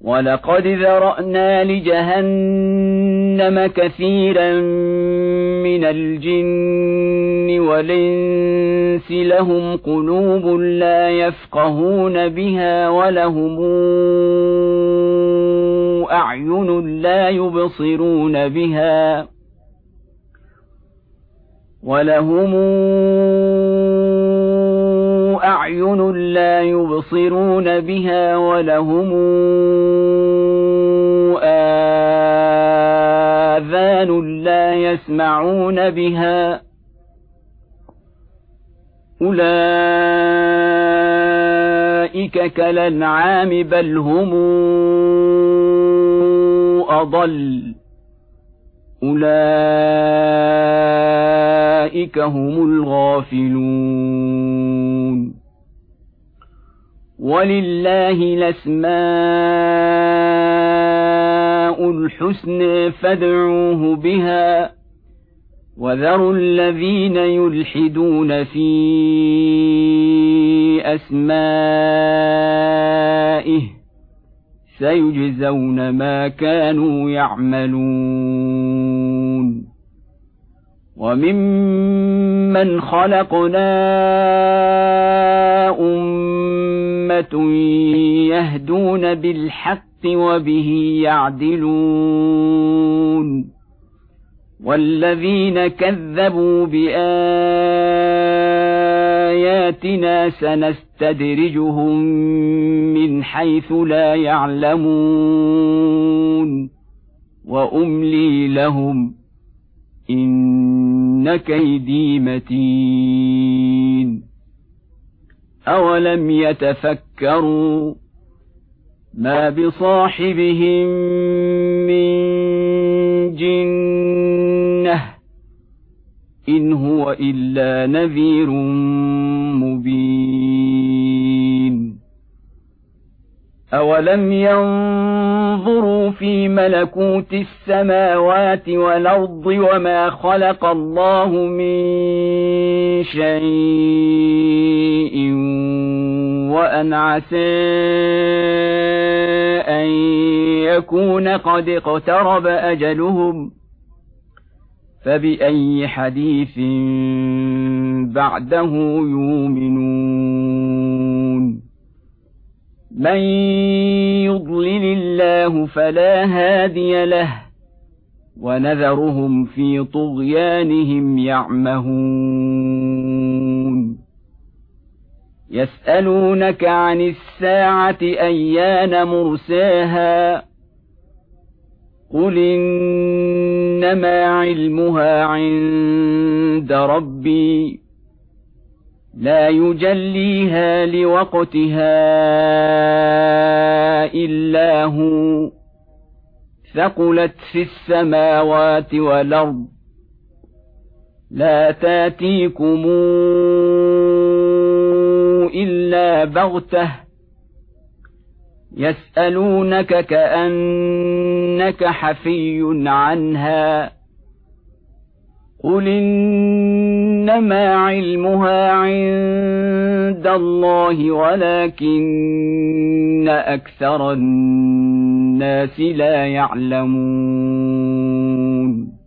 ولقد ذرأنا لجهنم كثيرا من الجن والإنس لهم قلوب لا يفقهون بها ولهم أعين لا يبصرون بها ولهم آذان لا يسمعون بها أولئك كالأنعام بل هم أضل أولئك هم الغافلون ولله الأسماء الحسنى فادعوه بها وذروا الذين يلحدون في أسمائه سيجزون ما كانوا يعملون وممن خلقنا أمة يهدون بالحق وبه يعدلون والذين كذبوا بآياتنا سنستدرجهم من حيث لا يعلمون وأملي لهم إن كيدي متين أولم يتفكروا ما بصاحبهم من جنة إن هو إلا نذير مبين أولم ينظروا في ملكوت السماوات والأرض وما خلق الله من شيء وأن عسى أن يكون قد اقترب أجلهم فبأي حديث بعده يؤمنون من يضلل الله فلا هادي له ونذرهم في طغيانهم يعمهون يسألونك عن الساعة أيان مرساها قل إنما علمها عند ربي لا يجليها لوقتها إلا هو ثقلت في السماوات والأرض لا تاتيكم إلا بغتة يسألونك كأنك حفي عنها قل إنما علمها عند الله ولكن أكثر الناس لا يعلمون